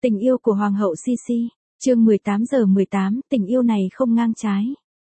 Tình yêu của Hoàng hậu Sisi, chương 18:18, tình yêu này không ngang trái.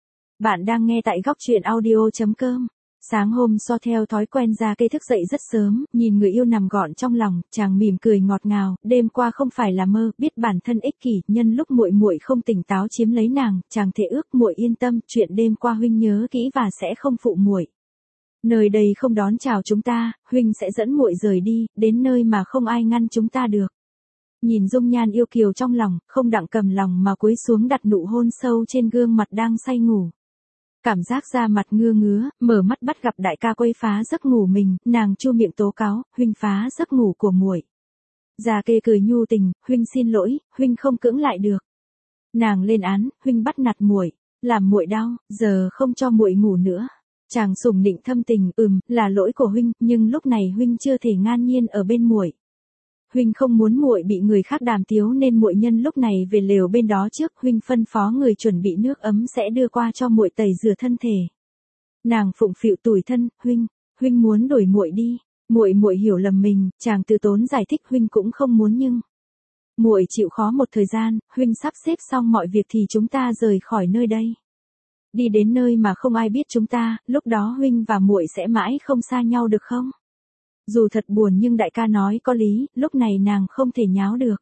Bạn đang nghe tại góc truyện audio.com. Sáng hôm so theo thói quen ra cây thức dậy rất sớm, nhìn người yêu nằm gọn trong lòng, chàng mỉm cười ngọt ngào, đêm qua không phải là mơ, biết bản thân ích kỷ, nhân lúc muội muội không tỉnh táo chiếm lấy nàng, chàng thề ước muội yên tâm, chuyện đêm qua huynh nhớ kỹ và sẽ không phụ muội. Nơi đây không đón chào chúng ta, huynh sẽ dẫn muội rời đi, đến nơi mà không ai ngăn chúng ta được. Nhìn dung nhan yêu kiều trong lòng, không đặng cầm lòng mà cúi xuống đặt nụ hôn sâu trên gương mặt đang say ngủ. Cảm giác da mặt ngưa ngứa, mở mắt bắt gặp đại ca quấy phá giấc ngủ mình, nàng chu miệng tố cáo, huynh phá giấc ngủ của muội. Già kê cười nhu tình, huynh xin lỗi, huynh không cưỡng lại được. Nàng lên án, huynh bắt nạt muội, làm muội đau, giờ không cho muội ngủ nữa. Chàng sủng nịnh thâm tình, là lỗi của huynh, nhưng lúc này huynh chưa thể ngan nhiên ở bên muội. Huynh không muốn muội bị người khác đàm tiếu nên muội nhân lúc này về lều bên đó trước, huynh phân phó người chuẩn bị nước ấm sẽ đưa qua cho muội tẩy rửa thân thể. Nàng phụng phịu tủi thân, huynh muốn đuổi muội đi, muội hiểu lầm mình, chàng từ tốn giải thích huynh cũng không muốn nhưng muội chịu khó một thời gian, huynh sắp xếp xong mọi việc thì chúng ta rời khỏi nơi đây. Đi đến nơi mà không ai biết chúng ta, lúc đó huynh và muội sẽ mãi không xa nhau được không? Dù thật buồn nhưng đại ca nói có lý, lúc này nàng không thể nháo được.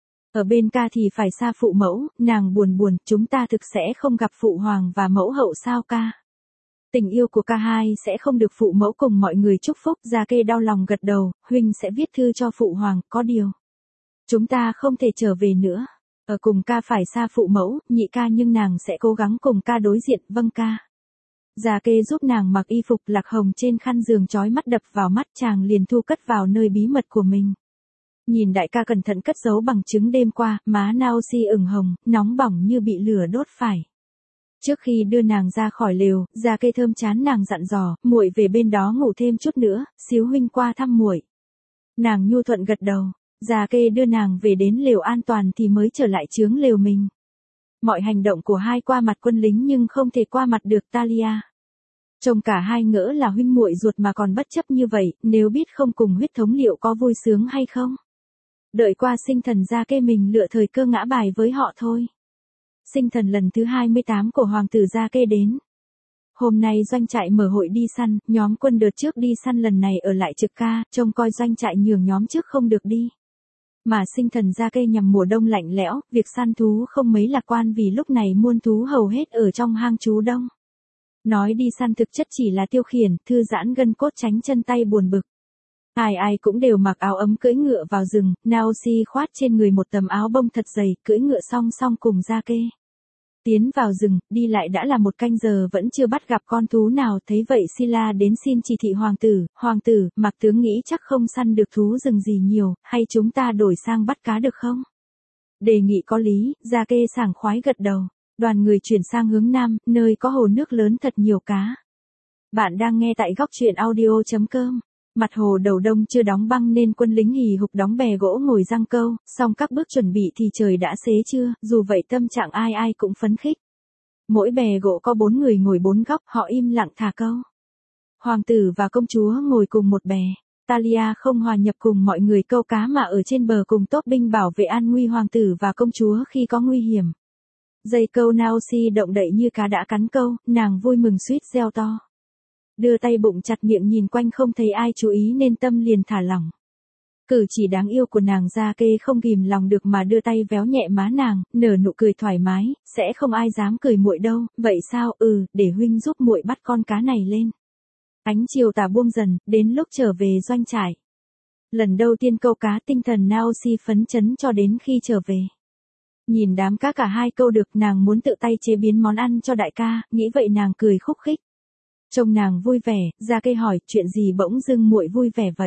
Ở bên ca thì phải xa phụ mẫu, nàng buồn, chúng ta thực sẽ không gặp phụ hoàng và mẫu hậu sao ca. Tình yêu của ca hai sẽ không được phụ mẫu cùng mọi người chúc phúc, Gia Kê đau lòng gật đầu, huynh sẽ viết thư cho phụ hoàng, có điều. Chúng ta không thể trở về nữa. Ở cùng ca phải xa phụ mẫu, nhị ca nhưng nàng sẽ cố gắng cùng ca đối diện, vâng ca. Già kê giúp nàng mặc y phục lạc hồng trên khăn giường chói mắt đập vào mắt, chàng liền thu cất vào nơi bí mật của mình. Nhìn đại ca cẩn thận cất giấu bằng chứng đêm qua, má Naoshi ửng hồng, nóng bỏng như bị lửa đốt phải. Trước khi đưa nàng ra khỏi lều, Già kê thơm chán nàng dặn dò, muội về bên đó ngủ thêm chút nữa, xíu huynh qua thăm muội. Nàng nhu thuận gật đầu, Già kê đưa nàng về đến lều an toàn thì mới trở lại chướng lều mình. Mọi hành động của hai qua mặt quân lính nhưng không thể qua mặt được Talia. Trông cả hai ngỡ là huynh muội ruột mà còn bất chấp như vậy, nếu biết không cùng huyết thống liệu có vui sướng hay không? Đợi qua sinh thần Gia Kê mình lựa thời cơ ngã bài với họ thôi. Sinh thần lần thứ 28 của hoàng tử Gia Kê đến. Hôm nay doanh trại mở hội đi săn, nhóm quân đợt trước đi săn lần này ở lại trực ca, trông coi doanh trại nhường nhóm trước không được đi. Mà sinh thần Gia Kê nhằm mùa đông lạnh lẽo, việc săn thú không mấy lạc quan vì lúc này muôn thú hầu hết ở trong hang trú đông. Nói đi săn thực chất chỉ là tiêu khiển, thư giãn gân cốt tránh chân tay buồn bực. Ai cũng đều mặc áo ấm cưỡi ngựa vào rừng, Naoshi khoát trên người một tấm áo bông thật dày, cưỡi ngựa song song cùng Gia Kê. Tiến vào rừng, đi lại đã là một canh giờ vẫn chưa bắt gặp con thú nào, thấy vậy Sila đến xin chỉ thị hoàng tử, Mạc tướng nghĩ chắc không săn được thú rừng gì nhiều, hay chúng ta đổi sang bắt cá được không? Đề nghị có lý, Gia Kê sảng khoái gật đầu, đoàn người chuyển sang hướng nam, nơi có hồ nước lớn thật nhiều cá. Bạn đang nghe tại góc truyện audio.com. Mặt hồ đầu đông chưa đóng băng nên quân lính hì hục đóng bè gỗ ngồi giăng câu, xong các bước chuẩn bị thì trời đã xế trưa, dù vậy tâm trạng ai cũng phấn khích. Mỗi bè gỗ có 4 người ngồi 4 góc, họ im lặng thả câu. Hoàng tử và công chúa ngồi cùng một bè, Talia không hòa nhập cùng mọi người câu cá mà ở trên bờ cùng tốt binh bảo vệ an nguy hoàng tử và công chúa khi có nguy hiểm. Dây câu Naoshi động đậy như cá đã cắn câu, nàng vui mừng suýt reo to. Đưa tay bụng chặt miệng nhìn quanh không thấy ai chú ý nên tâm liền thả lỏng. Cử chỉ đáng yêu của nàng Gia Kê không ghìm lòng được mà đưa tay véo nhẹ má nàng, nở nụ cười thoải mái, sẽ không ai dám cười muội đâu, vậy sao, để huynh giúp muội bắt con cá này lên. Ánh chiều tà buông dần, đến lúc trở về doanh trại. Lần đầu tiên câu cá tinh thần Naoshi phấn chấn cho đến khi trở về. Nhìn đám cá cả hai câu được nàng muốn tự tay chế biến món ăn cho đại ca, nghĩ vậy nàng cười khúc khích. Trông nàng vui vẻ, Gia Kê hỏi, chuyện gì bỗng dưng muội vui vẻ vậy?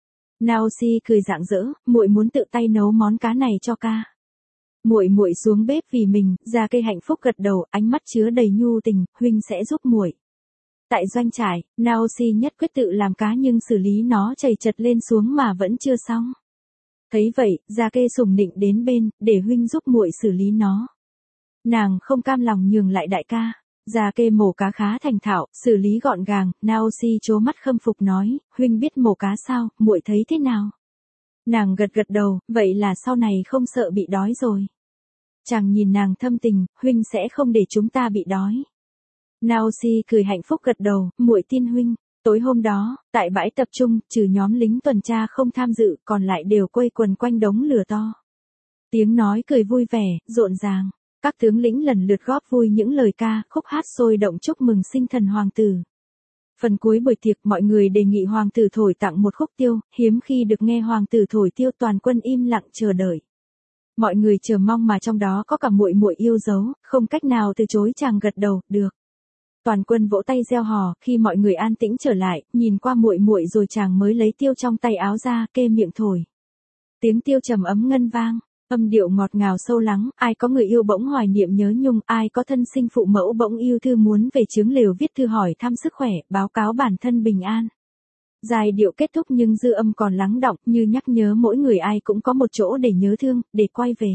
Naoshi cười rạng rỡ, muội muốn tự tay nấu món cá này cho ca. Muội xuống bếp vì mình, Gia Kê hạnh phúc gật đầu, ánh mắt chứa đầy nhu tình, huynh sẽ giúp muội. Tại doanh trại, Naoshi nhất quyết tự làm cá nhưng xử lý nó chầy chật lên xuống mà vẫn chưa xong. Thấy vậy, Gia Kê sủng nịnh đến bên, để huynh giúp muội xử lý nó. Nàng không cam lòng nhường lại đại ca. Gia Kê mổ cá khá thành thạo, xử lý gọn gàng, Naoshi trố mắt khâm phục nói, huynh biết mổ cá sao, muội thấy thế nào? Nàng gật gật đầu, vậy là sau này không sợ bị đói rồi. Chàng nhìn nàng thâm tình, huynh sẽ không để chúng ta bị đói. Naoshi cười hạnh phúc gật đầu, muội tin huynh. Tối hôm đó, tại bãi tập trung, trừ nhóm lính tuần tra không tham dự, còn lại đều quây quần quanh đống lửa to. Tiếng nói cười vui vẻ, rộn ràng. Các tướng lĩnh lần lượt góp vui những lời ca, khúc hát sôi động chúc mừng sinh thần hoàng tử. Phần cuối buổi tiệc mọi người đề nghị hoàng tử thổi tặng một khúc tiêu, hiếm khi được nghe hoàng tử thổi tiêu toàn quân im lặng chờ đợi. Mọi người chờ mong mà trong đó có cả muội muội yêu dấu, không cách nào từ chối chàng gật đầu, được. Toàn quân vỗ tay reo hò, khi mọi người an tĩnh trở lại, nhìn qua muội muội rồi chàng mới lấy tiêu trong tay áo ra, kê miệng thổi. Tiếng tiêu trầm ấm ngân vang, âm điệu ngọt ngào sâu lắng, ai có người yêu bỗng hoài niệm nhớ nhung, ai có thân sinh phụ mẫu bỗng yêu thư muốn về chướng lều viết thư hỏi thăm sức khỏe, báo cáo bản thân bình an. Giai điệu kết thúc nhưng dư âm còn lắng đọng như nhắc nhớ mỗi người ai cũng có một chỗ để nhớ thương, để quay về.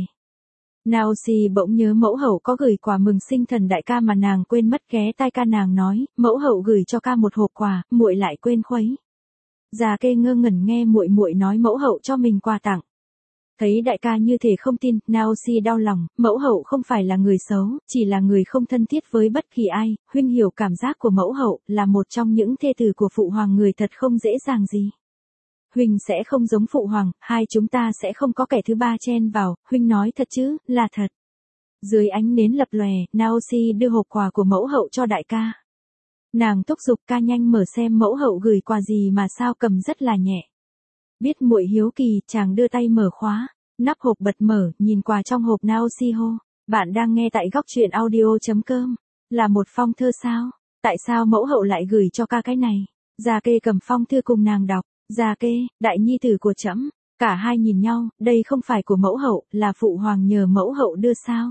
Naoshi bỗng nhớ mẫu hậu có gửi quà mừng sinh thần đại ca mà nàng quên mất, ghé tai ca nàng nói, mẫu hậu gửi cho ca một hộp quà, muội lại quên khuấy. Già kê ngơ ngẩn nghe muội muội nói mẫu hậu cho mình quà tặng. Thấy đại ca như thể không tin, Naoshi đau lòng, mẫu hậu không phải là người xấu, chỉ là người không thân thiết với bất kỳ ai, huynh hiểu cảm giác của mẫu hậu, là một trong những thê tử của phụ hoàng người thật không dễ dàng gì. Huynh sẽ không giống phụ hoàng, hai chúng ta sẽ không có kẻ thứ ba chen vào, huynh nói thật chứ, là thật. Dưới ánh nến lập lòe, Naoshi đưa hộp quà của mẫu hậu cho đại ca. Nàng thúc giục ca nhanh mở xem mẫu hậu gửi quà gì mà sao cầm rất là nhẹ. Biết muội hiếu kỳ, chàng đưa tay mở khóa, nắp hộp bật mở, nhìn quà trong hộp Naoshi hô. Bạn đang nghe tại góc truyện audio.com. Là một phong thơ sao? Tại sao mẫu hậu lại gửi cho ca cái này? Già kê cầm phong thư cùng nàng đọc. Già kê, đại nhi tử của trẫm. Cả hai nhìn nhau, đây không phải của mẫu hậu, là phụ hoàng nhờ mẫu hậu đưa sao?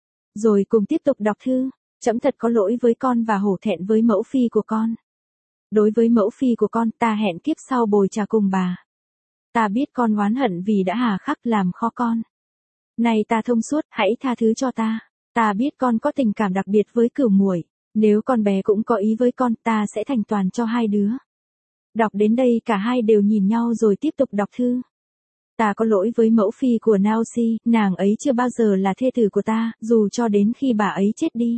Rồi cùng tiếp tục đọc thư. Trẫm thật có lỗi với con và hổ thẹn với mẫu phi của con. Đối với mẫu phi của con, ta hẹn kiếp sau bồi trà cùng bà. Ta biết con oán hận vì đã hà khắc làm khó con. Này ta thông suốt, hãy tha thứ cho ta. Ta biết con có tình cảm đặc biệt với cửu muội. Nếu con bé cũng có ý với con, ta sẽ thành toàn cho hai đứa. Đọc đến đây cả hai đều nhìn nhau rồi tiếp tục đọc thư. Ta có lỗi với mẫu phi của Naoshi, nàng ấy chưa bao giờ là thê tử của ta, dù cho đến khi bà ấy chết đi.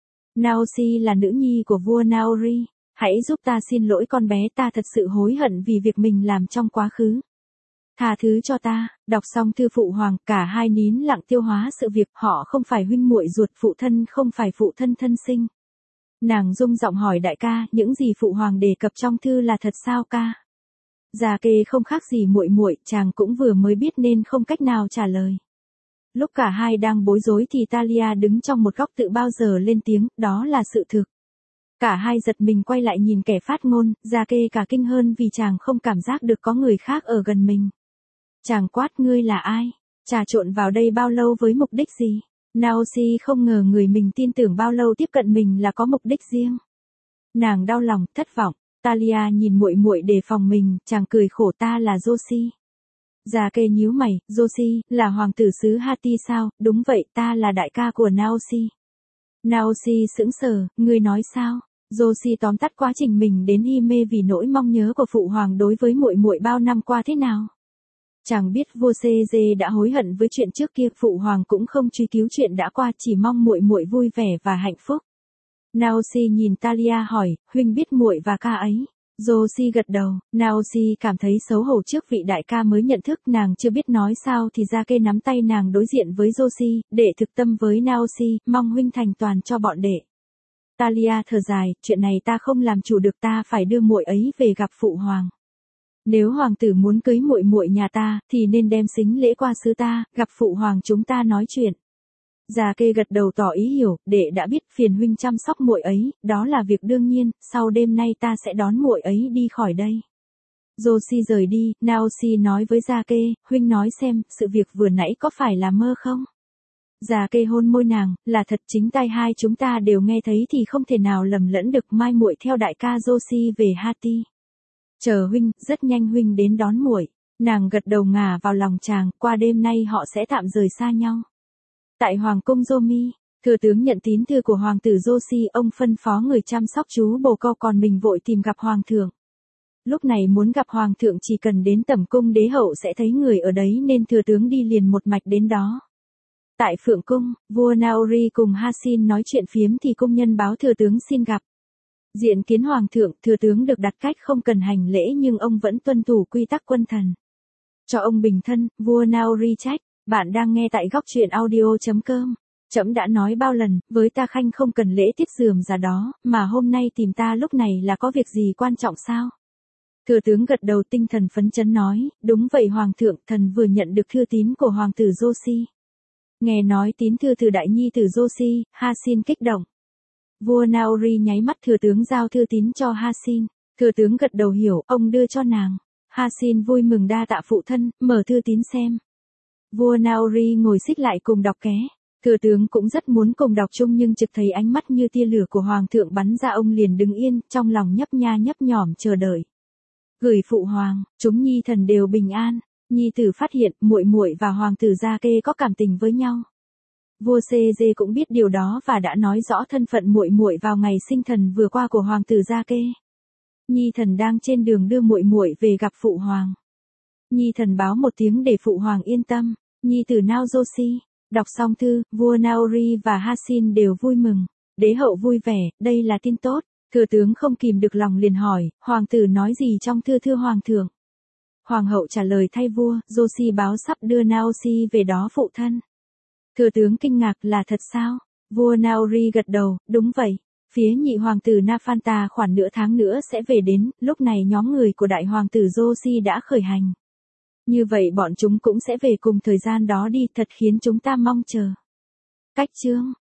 Naoshi là nữ nhi của vua Naori. Hãy giúp ta xin lỗi con bé, ta thật sự hối hận vì việc mình làm trong quá khứ. Tha thứ cho ta. Đọc xong thư phụ hoàng, cả hai nín lặng tiêu hóa sự việc, họ không phải huynh muội ruột, phụ thân không phải phụ thân thân sinh. Nàng rung giọng hỏi đại ca, những gì phụ hoàng đề cập trong thư là thật sao ca? Già kê không khác gì muội muội, chàng cũng vừa mới biết nên không cách nào trả lời. Lúc cả hai đang bối rối thì Talia đứng trong một góc tự bao giờ lên tiếng, đó là sự thực. Cả hai giật mình quay lại nhìn kẻ phát ngôn, Già kê cả kinh hơn vì chàng không cảm giác được có người khác ở gần mình. Chàng quát, ngươi là ai? Trà trộn vào đây bao lâu với mục đích gì? Naoshi không ngờ người mình tin tưởng bao lâu tiếp cận mình là có mục đích riêng. Nàng đau lòng, thất vọng. Talia nhìn muội muội đề phòng mình, chàng cười khổ, ta là Joshi. Già kê nhíu mày, Joshi, là hoàng tử xứ Hati sao? Đúng vậy, ta là đại ca của Naoshi. Naoshi sững sờ, ngươi nói sao? Joshi tóm tắt quá trình mình đến Hime vì nỗi mong nhớ của phụ hoàng đối với muội muội bao năm qua thế nào. Chàng biết vua CG đã hối hận với chuyện trước kia, phụ hoàng cũng không truy cứu chuyện đã qua, chỉ mong muội muội vui vẻ và hạnh phúc. Naoshi nhìn Talia hỏi, huynh biết muội và ca ấy? Joshi gật đầu. Naoshi cảm thấy xấu hổ trước vị đại ca mới nhận thức, nàng chưa biết nói sao thì Gia Kê nắm tay nàng đối diện với Joshi, để thực tâm với Naoshi, mong huynh thành toàn cho bọn đệ. Talia thở dài, chuyện này ta không làm chủ được, ta phải đưa muội ấy về gặp phụ hoàng. Nếu hoàng tử muốn cưới muội muội nhà ta, thì nên đem sính lễ qua xứ ta, gặp phụ hoàng chúng ta nói chuyện. Già kê gật đầu tỏ ý hiểu, đệ đã biết, phiền huynh chăm sóc muội ấy, đó là việc đương nhiên, sau đêm nay ta sẽ đón muội ấy đi khỏi đây. Joshi rời đi, Naoshi nói với Gia Kê, huynh nói xem, sự việc vừa nãy có phải là mơ không? Già kê hôn môi nàng, là thật, chính tai hai chúng ta đều nghe thấy thì không thể nào lầm lẫn được, mai muội theo đại ca Joshi về Hati. Chờ huynh, rất nhanh huynh đến đón muội. Nàng gật đầu ngả vào lòng chàng, qua đêm nay họ sẽ tạm rời xa nhau. Tại Hoàng cung Zomi, thừa tướng nhận tín thư của hoàng tử Joshi, ông phân phó người chăm sóc chú bồ câu, còn mình vội tìm gặp hoàng thượng. Lúc này muốn gặp hoàng thượng chỉ cần đến tẩm cung đế hậu sẽ thấy người ở đấy nên thừa tướng đi liền một mạch đến đó. Tại Phượng cung, vua Nauri cùng Hasin nói chuyện phiếm thì cung nhân báo thừa tướng xin gặp. Diện kiến hoàng thượng, thừa tướng được đặt cách không cần hành lễ nhưng ông vẫn tuân thủ quy tắc quân thần. Cho ông bình thân, vua Nauri trách, bạn đang nghe tại góc truyện audio.com. Trẫm đã nói bao lần, với ta khanh không cần lễ tiết rườm rà đó, mà hôm nay tìm ta lúc này là có việc gì quan trọng sao? Thừa tướng gật đầu tinh thần phấn chấn nói, đúng vậy hoàng thượng, thần vừa nhận được thư tín của hoàng tử Joshi. Nghe nói tín thư từ đại nhi tử Joshi, Hasin kích động. Vua Nauri nháy mắt thừa tướng giao thư tín cho Hasin. Thừa tướng gật đầu hiểu, ông đưa cho nàng. Hasin vui mừng đa tạ phụ thân, mở thư tín xem. Vua Nauri ngồi xích lại cùng đọc ké. Thừa tướng cũng rất muốn cùng đọc chung nhưng trực thấy ánh mắt như tia lửa của hoàng thượng bắn ra ông liền đứng yên, trong lòng nhấp nha nhấp nhỏm chờ đợi. Gửi phụ hoàng, chúng nhi thần đều bình an. Nhi tử phát hiện muội muội và hoàng tử Gia Kê có cảm tình với nhau. Vua CG cũng biết điều đó và đã nói rõ thân phận muội muội vào ngày sinh thần vừa qua của hoàng tử Gia Kê. Nhi thần đang trên đường đưa muội muội về gặp phụ hoàng. Nhi thần báo một tiếng để phụ hoàng yên tâm. Nhi tử Nao Joshi. Đọc xong thư, vua Nauri và Hasin đều vui mừng. Đế hậu vui vẻ, đây là tin tốt. Thừa tướng không kìm được lòng liền hỏi, hoàng tử nói gì trong thư thưa hoàng thượng? Hoàng hậu trả lời thay vua, Joshi báo sắp đưa Naoshi về đó phụ thân. Thừa tướng kinh ngạc là thật sao? Vua Nauri gật đầu, đúng vậy. Phía nhị hoàng tử Nafanta khoảng nửa tháng nữa sẽ về đến, lúc này nhóm người của đại hoàng tử Joshi đã khởi hành. Như vậy bọn chúng cũng sẽ về cùng thời gian đó đi, thật khiến chúng ta mong chờ. Cách chương